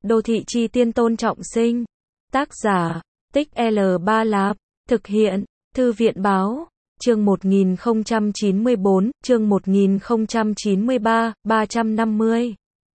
Đô thị chi tiên Tôn Trọng Sinh. Tác giả, Tích L3 Lạp. Thực hiện, Thư viện Báo. Chương 1094, chương 1093, 350.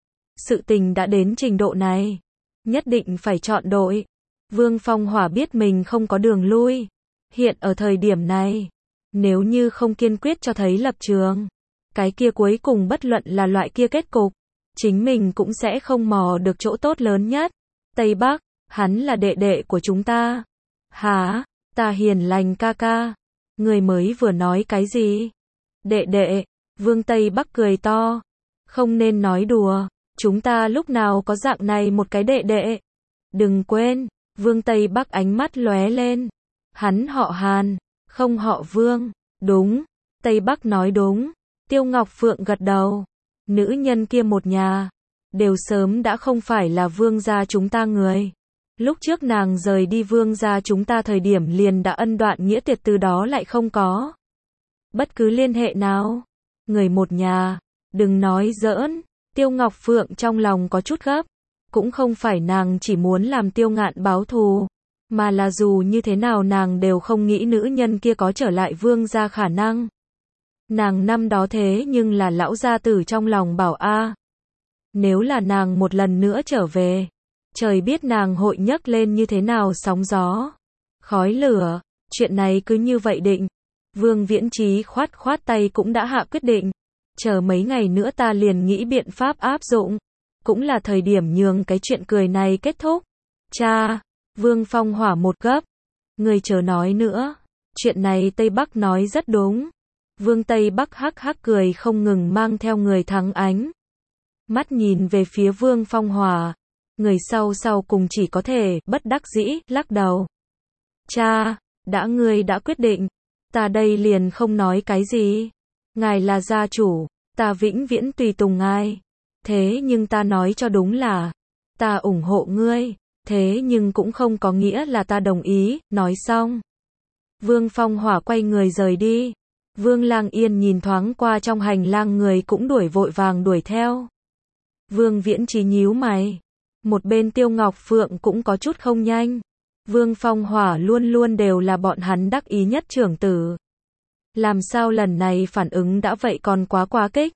Sự tình đã đến trình độ này. Nhất định phải chọn đội. Vương Phong Hỏa biết mình không có đường lui. Hiện ở thời điểm này, nếu như không kiên quyết cho thấy lập trường, cái kia cuối cùng bất luận là loại kia kết cục, chính mình cũng sẽ không mò được chỗ tốt lớn nhất. Tây Bắc, hắn là đệ đệ của chúng ta. Hả? Ta hiền lành ca ca. Người mới vừa nói cái gì? Đệ đệ, Vương Tây Bắc cười to. Không nên nói đùa, chúng ta lúc nào có dạng này một cái đệ đệ. Đừng quên, Vương Tây Bắc ánh mắt lóe lên. Hắn họ Hàn, không họ Vương. Đúng, Tây Bắc nói đúng. Tiêu Ngọc Phượng gật đầu. Nữ nhân kia một nhà, đều sớm đã không phải là Vương gia chúng ta người. Lúc trước nàng rời đi Vương gia chúng ta thời điểm liền đã ân đoạn nghĩa tuyệt, từ đó lại không có bất cứ liên hệ nào. Người một nhà, đừng nói giỡn. Tiêu Ngọc Phượng trong lòng có chút gấp. Cũng không phải nàng chỉ muốn làm Tiêu Ngạn báo thù, mà là dù như thế nào nàng đều không nghĩ nữ nhân kia có trở lại Vương gia khả năng. Nàng năm đó thế nhưng là lão gia tử trong lòng bảo a, nếu là nàng một lần nữa trở về, trời biết nàng hội nhấc lên như thế nào sóng gió, khói lửa. Chuyện này cứ như vậy định. Vương Viễn Chí khoát khoát tay cũng đã hạ quyết định. Chờ mấy ngày nữa ta liền nghĩ biện pháp áp dụng. Cũng là thời điểm nhường cái chuyện cười này kết thúc. Cha, Vương Phong Hỏa một gấp. Người chờ nói nữa. Chuyện này Tây Bắc nói rất đúng. Vương Tây Bắc hắc hắc cười không ngừng, mang theo người thắng ánh mắt nhìn về phía Vương Phong Hỏa. Người sau cùng chỉ có thể bất đắc dĩ lắc đầu. Cha, đã ngươi đã quyết định, ta đây liền không nói cái gì. Ngài là gia chủ, ta vĩnh viễn tùy tùng ngài. Thế nhưng ta nói cho đúng là, ta ủng hộ ngươi, thế nhưng cũng không có nghĩa là ta đồng ý. Nói xong, Vương Phong Hỏa quay người rời đi. Vương Lang Yên nhìn thoáng qua trong hành lang, người cũng vội vàng đuổi theo. Vương Viễn Chí nhíu mày. Một bên Tiêu Ngọc Phượng cũng có chút không nhanh. Vương Phong Hỏa luôn luôn đều là bọn hắn đắc ý nhất trưởng tử. Làm sao lần này phản ứng đã vậy còn quá kích.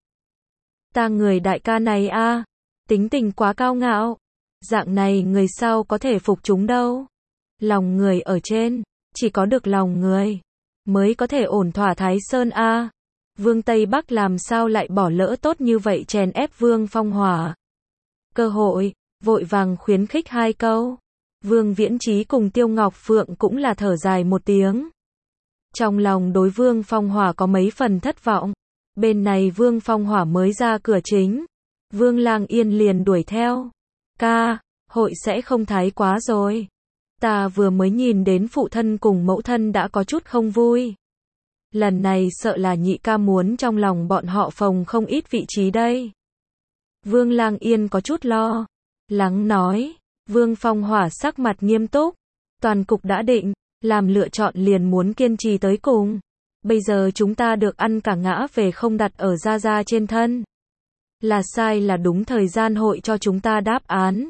Ta người đại ca này a, tính tình quá cao ngạo. Dạng này người sao có thể phục chúng đâu. Lòng người ở trên, chỉ có được lòng người mới có thể ổn thỏa Thái Sơn a. Vương Tây Bắc làm sao lại bỏ lỡ tốt như vậy chèn ép Vương Phong Hỏa cơ hội, vội vàng khuyến khích hai câu. Vương Viễn Chí cùng Tiêu Ngọc Phượng cũng là thở dài một tiếng. Trong lòng đối Vương Phong Hỏa có mấy phần thất vọng. Bên này Vương Phong Hỏa mới ra cửa chính, Vương Lang Yên liền đuổi theo. Ca, hội sẽ không thái quá rồi. Ta vừa mới nhìn đến phụ thân cùng mẫu thân đã có chút không vui. Lần này sợ là nhị ca muốn trong lòng bọn họ phòng không ít vị trí đây. Vương Lang Yên có chút lo lắng nói. Vương Phong Hỏa sắc mặt nghiêm túc. Toàn cục đã định, làm lựa chọn liền muốn kiên trì tới cùng. Bây giờ chúng ta được ăn cả ngã về không đặt ở gia gia trên thân. Là sai là đúng, thời gian hội cho chúng ta đáp án.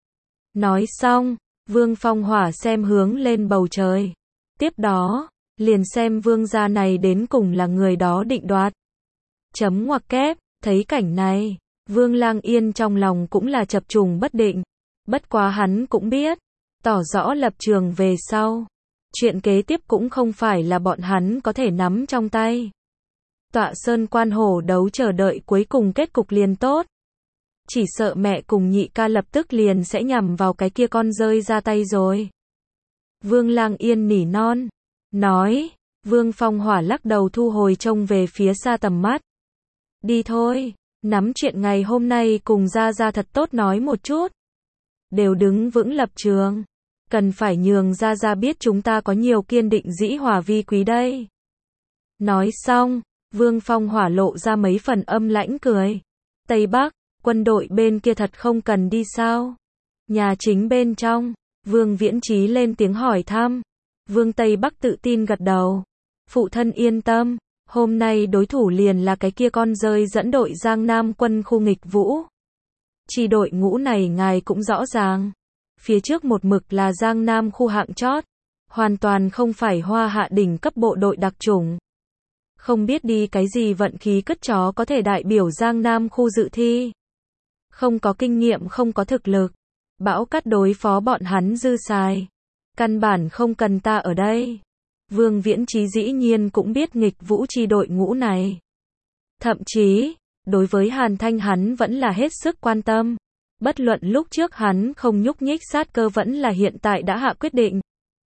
Nói xong, Vương Phong Hỏa xem hướng lên bầu trời. Tiếp đó, liền xem Vương gia này đến cùng là người đó định đoạt. Chấm ngoặc kép, thấy cảnh này, Vương Lang Yên trong lòng cũng là chập trùng bất định. Bất quá hắn cũng biết, tỏ rõ lập trường về sau. Chuyện kế tiếp cũng không phải là bọn hắn có thể nắm trong tay. Tọa sơn quan hổ đấu, chờ đợi cuối cùng kết cục liền tốt. Chỉ sợ mẹ cùng nhị ca lập tức liền sẽ nhằm vào cái kia con rơi ra tay rồi. Vương Lang Yên nỉ non, nói. Vương Phong Hỏa lắc đầu thu hồi trông về phía xa tầm mắt. Đi thôi, nắm chuyện ngày hôm nay cùng gia gia thật tốt nói một chút. Đều đứng vững lập trường. Cần phải nhường gia gia biết chúng ta có nhiều kiên định dĩ hòa vi quý đây. Nói xong, Vương Phong Hỏa lộ ra mấy phần âm lãnh cười. Tây Bắc, quân đội bên kia thật không cần đi sao? Nhà chính bên trong, Vương Viễn Chí lên tiếng hỏi thăm. Vương Tây Bắc tự tin gật đầu. Phụ thân yên tâm, hôm nay đối thủ liền là cái kia con rơi dẫn đội Giang Nam quân khu nghịch vũ. Chi đội ngũ này ngài cũng rõ ràng. Phía trước một mực là Giang Nam khu hạng chót. Hoàn toàn không phải Hoa Hạ đỉnh cấp bộ đội đặc chủng. Không biết đi cái gì vận khí cất chó có thể đại biểu Giang Nam khu dự thi. Không có kinh nghiệm, không có thực lực. Bão cát đối phó bọn hắn dư xài. Căn bản không cần ta ở đây. Vương Viễn Chí dĩ nhiên cũng biết nghịch vũ chi đội ngũ này. Thậm chí, đối với Hàn Thanh hắn vẫn là hết sức quan tâm. Bất luận lúc trước hắn không nhúc nhích sát cơ vẫn là hiện tại đã hạ quyết định.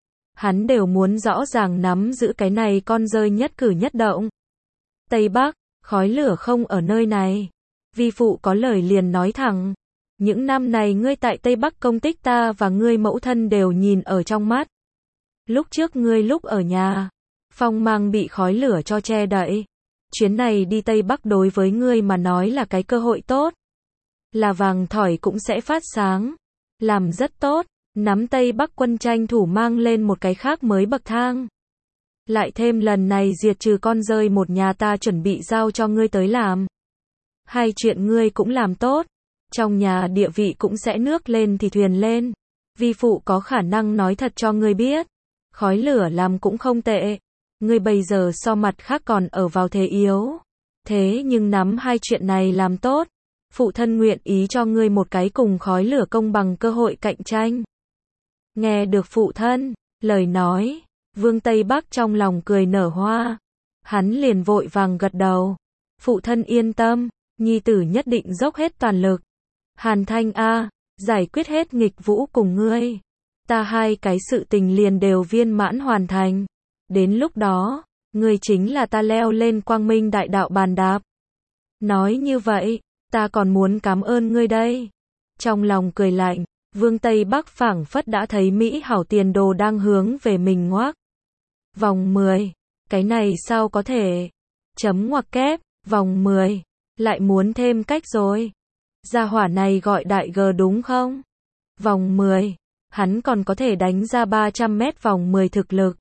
Hắn đều muốn rõ ràng nắm giữ cái này con rơi nhất cử nhất động. Tây Bắc, khói lửa không ở nơi này. Vi phụ có lời liền nói thẳng. Những năm này ngươi tại Tây Bắc công tích ta và ngươi mẫu thân đều nhìn ở trong mắt. Lúc trước ngươi lúc ở nhà, phong mang bị khói lửa cho che đậy. Chuyến này đi Tây Bắc đối với ngươi mà nói là cái cơ hội tốt. Là vàng thỏi cũng sẽ phát sáng. Làm rất tốt, nắm Tây Bắc quân tranh thủ mang lên một cái khác mới bậc thang. Lại thêm lần này diệt trừ con rơi một nhà ta chuẩn bị giao cho ngươi tới làm. Hai chuyện ngươi cũng làm tốt. Trong nhà địa vị cũng sẽ nước lên thì thuyền lên. Vi phụ có khả năng nói thật cho ngươi biết. Khói lửa làm cũng không tệ. Ngươi bây giờ so mặt khác còn ở vào thế yếu. Thế nhưng nắm hai chuyện này làm tốt. Phụ thân nguyện ý cho ngươi một cái cùng khói lửa công bằng cơ hội cạnh tranh. Nghe được phụ thân, lời nói, Vương Tây Bắc trong lòng cười nở hoa. Hắn liền vội vàng gật đầu. Phụ thân yên tâm, nhi tử nhất định dốc hết toàn lực. Hàn Thanh a, giải quyết hết nghịch vũ cùng ngươi. Ta hai cái sự tình liền đều viên mãn hoàn thành. Đến lúc đó, ngươi chính là ta leo lên quang minh đại đạo bàn đạp. Nói như vậy, ta còn muốn cảm ơn ngươi đây. Trong lòng cười lạnh, Vương Tây Bắc phảng phất đã thấy Mỹ hảo tiền đồ đang hướng về mình ngoác. Vòng 10, cái này sao có thể? Chấm ngoặc kép, vòng 10, lại muốn thêm cách rồi. Gia hỏa này gọi đại G đúng không? Vòng 10, hắn còn có thể đánh ra 300 mét vòng 10 thực lực.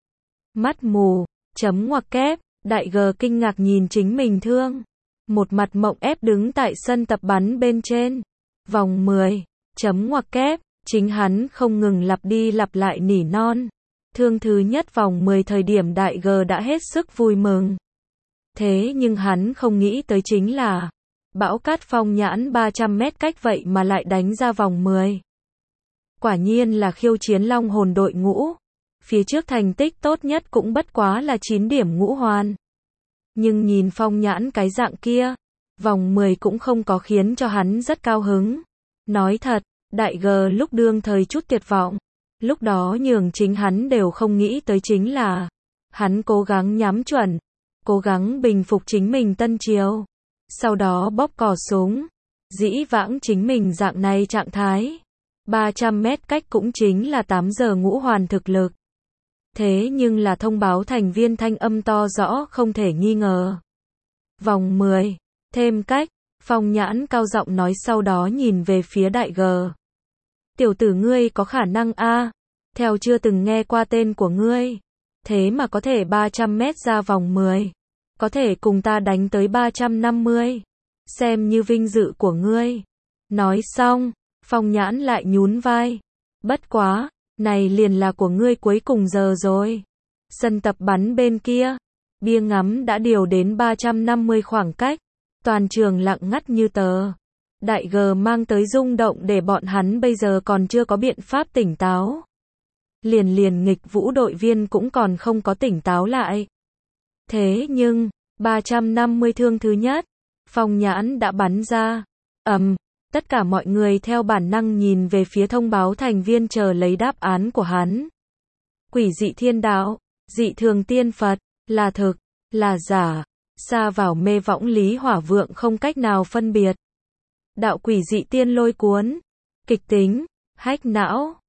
Mắt mù, chấm ngoặc kép, đại G kinh ngạc nhìn chính mình thương. Một mặt mộng ép đứng tại sân tập bắn bên trên. Vòng 10, chấm ngoặc kép, chính hắn không ngừng lặp đi lặp lại nỉ non. Thương thứ nhất vòng 10 thời điểm đại G đã hết sức vui mừng. Thế nhưng hắn không nghĩ tới chính là bão cát phong nhãn 300 mét cách vậy mà lại đánh ra vòng 10. Quả nhiên là khiêu chiến long hồn đội ngũ. Phía trước thành tích tốt nhất cũng bất quá là 9 điểm ngũ hoàn. Nhưng nhìn phong nhãn cái dạng kia, vòng 10 cũng không có khiến cho hắn rất cao hứng. Nói thật, đại G lúc đương thời chút tuyệt vọng. Lúc đó nhường chính hắn đều không nghĩ tới chính là hắn cố gắng nhắm chuẩn, cố gắng bình phục chính mình tân triều. Sau đó bóp cò súng. Dĩ vãng chính mình dạng này trạng thái. 300 mét cách cũng chính là 8 giờ ngũ hoàn thực lực. Thế nhưng là thông báo thành viên thanh âm to rõ không thể nghi ngờ. Vòng 10, thêm cách, phong nhãn cao giọng nói sau đó nhìn về phía đại G. Tiểu tử ngươi có khả năng a, theo chưa từng nghe qua tên của ngươi. Thế mà có thể 300 mét ra vòng 10. Có thể cùng ta đánh tới 350. Xem như vinh dự của ngươi. Nói xong, phong nhãn lại nhún vai. Bất quá, này liền là của ngươi cuối cùng giờ rồi. Sân tập bắn bên kia, bia ngắm đã điều đến 350 khoảng cách. Toàn trường lặng ngắt như tờ. Đại G mang tới rung động để bọn hắn bây giờ còn chưa có biện pháp tỉnh táo. Liền nghịch vũ đội viên cũng còn không có tỉnh táo lại. Thế nhưng, 350 thương thứ nhất, phong nhãn đã bắn ra. Tất cả mọi người theo bản năng nhìn về phía thông báo thành viên chờ lấy đáp án của hắn. Quỷ dị thiên đạo, dị thường tiên Phật, là thực, là giả, xa vào mê võng lý hỏa vượng không cách nào phân biệt. Đạo quỷ dị tiên lôi cuốn, kịch tính, hách não.